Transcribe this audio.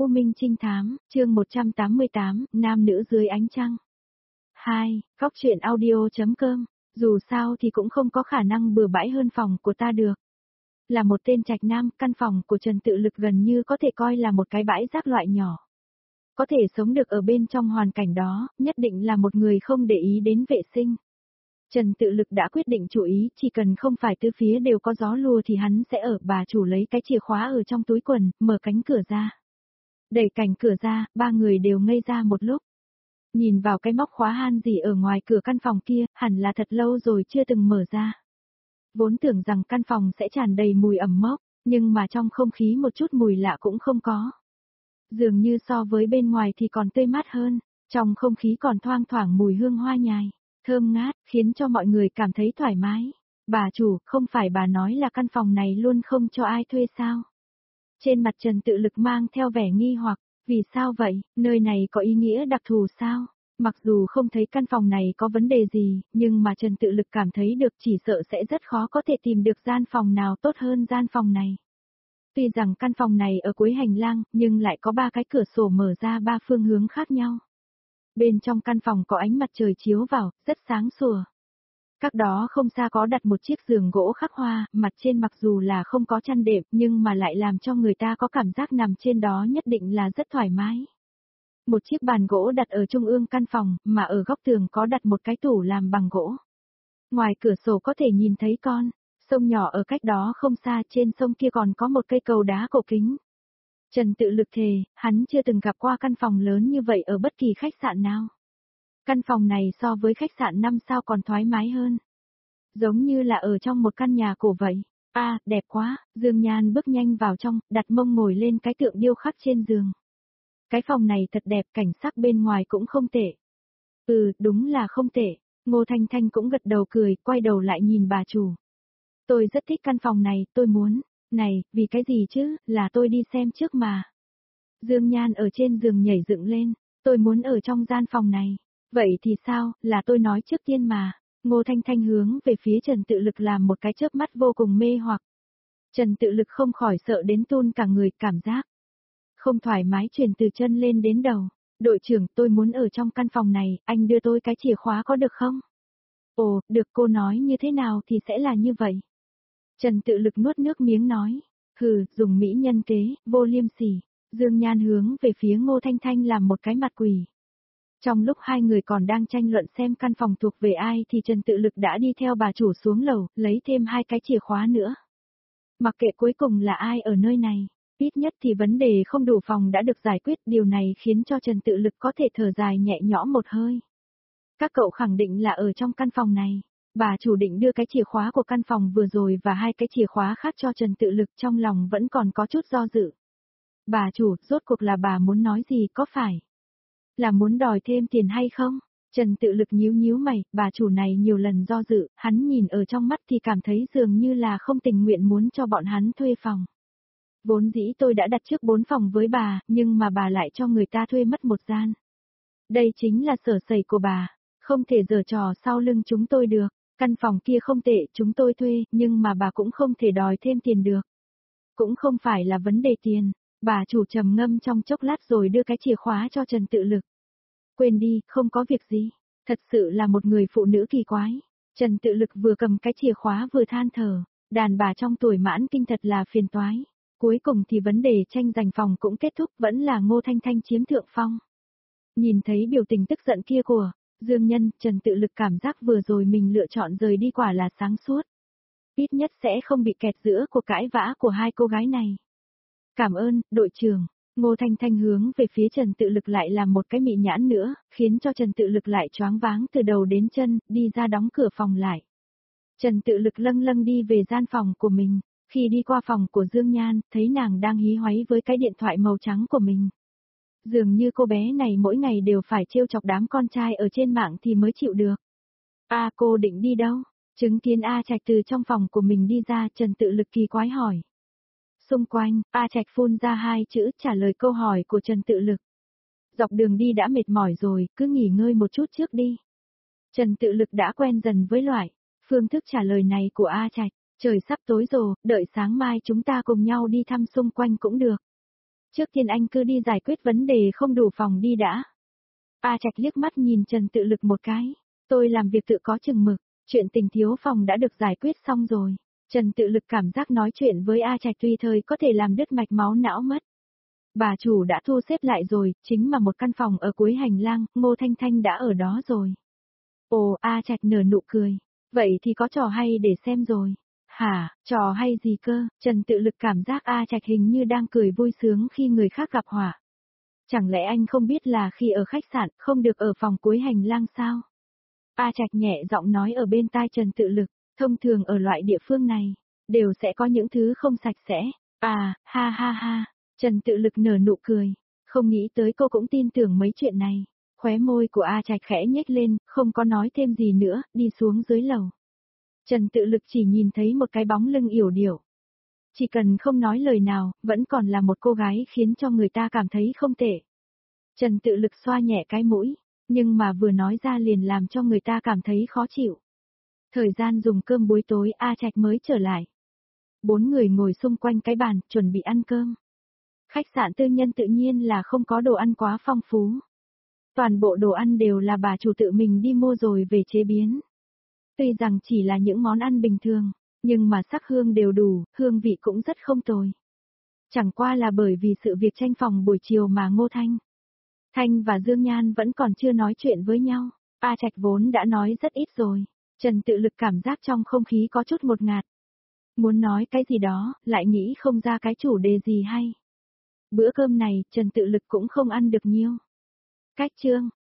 U Minh Trinh Thám, chương 188, Nam nữ dưới ánh trăng. 2. Góc truyện audio.com. Dù sao thì cũng không có khả năng bừa bãi hơn phòng của ta được. Là một tên trạch nam, căn phòng của Trần Tự Lực gần như có thể coi là một cái bãi rác loại nhỏ. Có thể sống được ở bên trong hoàn cảnh đó, nhất định là một người không để ý đến vệ sinh. Trần Tự Lực đã quyết định chủ ý, chỉ cần không phải tứ phía đều có gió lùa thì hắn sẽ ở. Bà chủ lấy cái chìa khóa ở trong túi quần, mở cánh cửa ra. Đẩy cánh cửa ra, ba người đều ngây ra một lúc. Nhìn vào cái móc khóa han gì ở ngoài cửa căn phòng kia, hẳn là thật lâu rồi chưa từng mở ra. Vốn tưởng rằng căn phòng sẽ tràn đầy mùi ẩm mốc, nhưng mà trong không khí một chút mùi lạ cũng không có. Dường như so với bên ngoài thì còn tươi mát hơn, trong không khí còn thoang thoảng mùi hương hoa nhài, thơm ngát, khiến cho mọi người cảm thấy thoải mái. Bà chủ, không phải bà nói là căn phòng này luôn không cho ai thuê sao? Trên mặt Trần Tự Lực mang theo vẻ nghi hoặc, vì sao vậy, nơi này có ý nghĩa đặc thù sao? Mặc dù không thấy căn phòng này có vấn đề gì, nhưng mà Trần Tự Lực cảm thấy được chỉ sợ sẽ rất khó có thể tìm được gian phòng nào tốt hơn gian phòng này. Tuy rằng căn phòng này ở cuối hành lang, nhưng lại có 3 cái cửa sổ mở ra 3 phương hướng khác nhau. Bên trong căn phòng có ánh mặt trời chiếu vào, rất sáng sủa. Cách đó không xa có đặt một chiếc giường gỗ khắc hoa, mặt trên mặc dù là không có chăn đệm nhưng mà lại làm cho người ta có cảm giác nằm trên đó nhất định là rất thoải mái. Một chiếc bàn gỗ đặt ở trung ương căn phòng, mà ở góc tường có đặt một cái tủ làm bằng gỗ. Ngoài cửa sổ có thể nhìn thấy con sông nhỏ ở cách đó không xa, trên sông kia còn có một cây cầu đá cổ kính. Trần Tự Lực thề, hắn chưa từng gặp qua căn phòng lớn như vậy ở bất kỳ khách sạn nào. Căn phòng này so với khách sạn 5 sao còn thoải mái hơn. Giống như là ở trong một căn nhà cổ vậy. Đẹp quá, Dương Nhan bước nhanh vào trong, đặt mông ngồi lên cái tượng điêu khắc trên giường. Cái phòng này thật đẹp, cảnh sắc bên ngoài cũng không tệ. Đúng là không tệ. Ngô Thanh Thanh cũng gật đầu cười, quay đầu lại nhìn bà chủ. Tôi rất thích căn phòng này, tôi muốn. Này, vì cái gì chứ, là tôi đi xem trước mà. Dương Nhan ở trên giường nhảy dựng lên, tôi muốn ở trong gian phòng này. Vậy thì sao, là tôi nói trước tiên mà. Ngô Thanh Thanh hướng về phía Trần Tự Lực làm một cái chớp mắt vô cùng mê hoặc. Trần Tự Lực không khỏi sợ đến run cả người, cảm giác không thoải mái truyền từ chân lên đến đầu. Đội trưởng, tôi muốn ở trong căn phòng này, anh đưa tôi cái chìa khóa có được không? Ồ, được, cô nói như thế nào thì sẽ là như vậy. Trần Tự Lực nuốt nước miếng nói. Dùng mỹ nhân kế, vô liêm sỉ. Dương Nhan hướng về phía Ngô Thanh Thanh làm một cái mặt quỷ. Trong lúc hai người còn đang tranh luận xem căn phòng thuộc về ai thì Trần Tự Lực đã đi theo bà chủ xuống lầu, lấy thêm 2 cái chìa khóa nữa. Mặc kệ cuối cùng là ai ở nơi này, ít nhất thì vấn đề không đủ phòng đã được giải quyết, điều này khiến cho Trần Tự Lực có thể thở dài nhẹ nhõm một hơi. Các cậu khẳng định là ở trong căn phòng này. Bà chủ định đưa cái chìa khóa của căn phòng vừa rồi và 2 cái chìa khóa khác cho Trần Tự Lực, trong lòng vẫn còn có chút do dự. Bà chủ, rốt cuộc là bà muốn nói gì, có phải là muốn đòi thêm tiền hay không? Trần Tự Lực nhíu mày, bà chủ này nhiều lần do dự, hắn nhìn ở trong mắt thì cảm thấy dường như là không tình nguyện muốn cho bọn hắn thuê phòng. Vốn dĩ tôi đã đặt trước 4 phòng với bà, nhưng mà bà lại cho người ta thuê mất 1 gian. Đây chính là sở sẩy của bà, không thể giở trò sau lưng chúng tôi được. Căn phòng kia không tệ, chúng tôi thuê, nhưng mà bà cũng không thể đòi thêm tiền được. Cũng không phải là vấn đề tiền. Bà chủ trầm ngâm trong chốc lát rồi đưa cái chìa khóa cho Trần Tự Lực. Quên đi, không có việc gì. Thật sự là một người phụ nữ kỳ quái. Trần Tự Lực vừa cầm cái chìa khóa vừa than thở. Đàn bà trong tuổi mãn kinh thật là phiền toái. Cuối cùng thì vấn đề tranh giành phòng cũng kết thúc, vẫn là Ngô Thanh Thanh chiếm thượng phong. Nhìn thấy biểu tình tức giận kia của Dương Nhân, Trần Tự Lực cảm giác vừa rồi mình lựa chọn rời đi quả là sáng suốt. Ít nhất sẽ không bị kẹt giữa cuộc cãi vã của 2 cô gái này. Cảm ơn, đội trưởng. Ngô Thanh Thanh hướng về phía Trần Tự Lực lại làm một cái mị nhãn nữa, khiến cho Trần Tự Lực lại choáng váng từ đầu đến chân, đi ra đóng cửa phòng lại. Trần Tự Lực lâng đi về gian phòng của mình, khi đi qua phòng của Dương Nhan, thấy nàng đang hí hoáy với cái điện thoại màu trắng của mình. Dường như cô bé này mỗi ngày đều phải trêu chọc đám con trai ở trên mạng thì mới chịu được. Cô định đi đâu? Chứng kiến A Trạch từ trong phòng của mình đi ra, Trần Tự Lực kỳ quái hỏi. Xung quanh, A Trạch phun ra 2 chữ trả lời câu hỏi của Trần Tự Lực. Dọc đường đi đã mệt mỏi rồi, cứ nghỉ ngơi một chút trước đi. Trần Tự Lực đã quen dần với loại phương thức trả lời này của A Trạch. Trời sắp tối rồi, đợi sáng mai chúng ta cùng nhau đi thăm xung quanh cũng được. Trước tiên anh cứ đi giải quyết vấn đề không đủ phòng đi đã. A Trạch liếc mắt nhìn Trần Tự Lực một cái. Tôi làm việc tự có chừng mực, chuyện tình thiếu phòng đã được giải quyết xong rồi. Trần Tự Lực cảm giác nói chuyện với A Trạch tùy thời có thể làm đứt mạch máu não mất. Bà chủ đã thu xếp lại rồi, chính mà một căn phòng ở cuối hành lang, Ngô Thanh Thanh đã ở đó rồi. Ồ, A Trạch nở nụ cười. Vậy thì có trò hay để xem rồi. Hả, trò hay gì cơ? Trần Tự Lực cảm giác A Trạch hình như đang cười vui sướng khi người khác gặp họa. Chẳng lẽ anh không biết là khi ở khách sạn, không được ở phòng cuối hành lang sao? A Trạch nhẹ giọng nói ở bên tai Trần Tự Lực, thông thường ở loại địa phương này, đều sẽ có những thứ không sạch sẽ. À, ha ha ha, Trần Tự Lực nở nụ cười, không nghĩ tới cô cũng tin tưởng mấy chuyện này. Khóe môi của A Trạch khẽ nhếch lên, không có nói thêm gì nữa, đi xuống dưới lầu. Trần Tự Lực chỉ nhìn thấy một cái bóng lưng yểu điệu. Chỉ cần không nói lời nào, vẫn còn là một cô gái khiến cho người ta cảm thấy không tệ. Trần Tự Lực xoa nhẹ cái mũi, nhưng mà vừa nói ra liền làm cho người ta cảm thấy khó chịu. Thời gian dùng cơm buổi tối A Trạch mới trở lại. 4 người ngồi xung quanh cái bàn, chuẩn bị ăn cơm. Khách sạn tư nhân tự nhiên là không có đồ ăn quá phong phú. Toàn bộ đồ ăn đều là bà chủ tự mình đi mua rồi về chế biến. Tuy rằng chỉ là những món ăn bình thường, nhưng mà sắc hương đều đủ, hương vị cũng rất không tồi. Chẳng qua là bởi vì sự việc tranh phòng buổi chiều mà Ngô Thanh và Dương Nhan vẫn còn chưa nói chuyện với nhau. A Trạch vốn đã nói rất ít rồi. Trần Tự Lực cảm giác trong không khí có chút ngột ngạt. Muốn nói cái gì đó, lại nghĩ không ra cái chủ đề gì hay. Bữa cơm này, Trần Tự Lực cũng không ăn được nhiều. Cách chương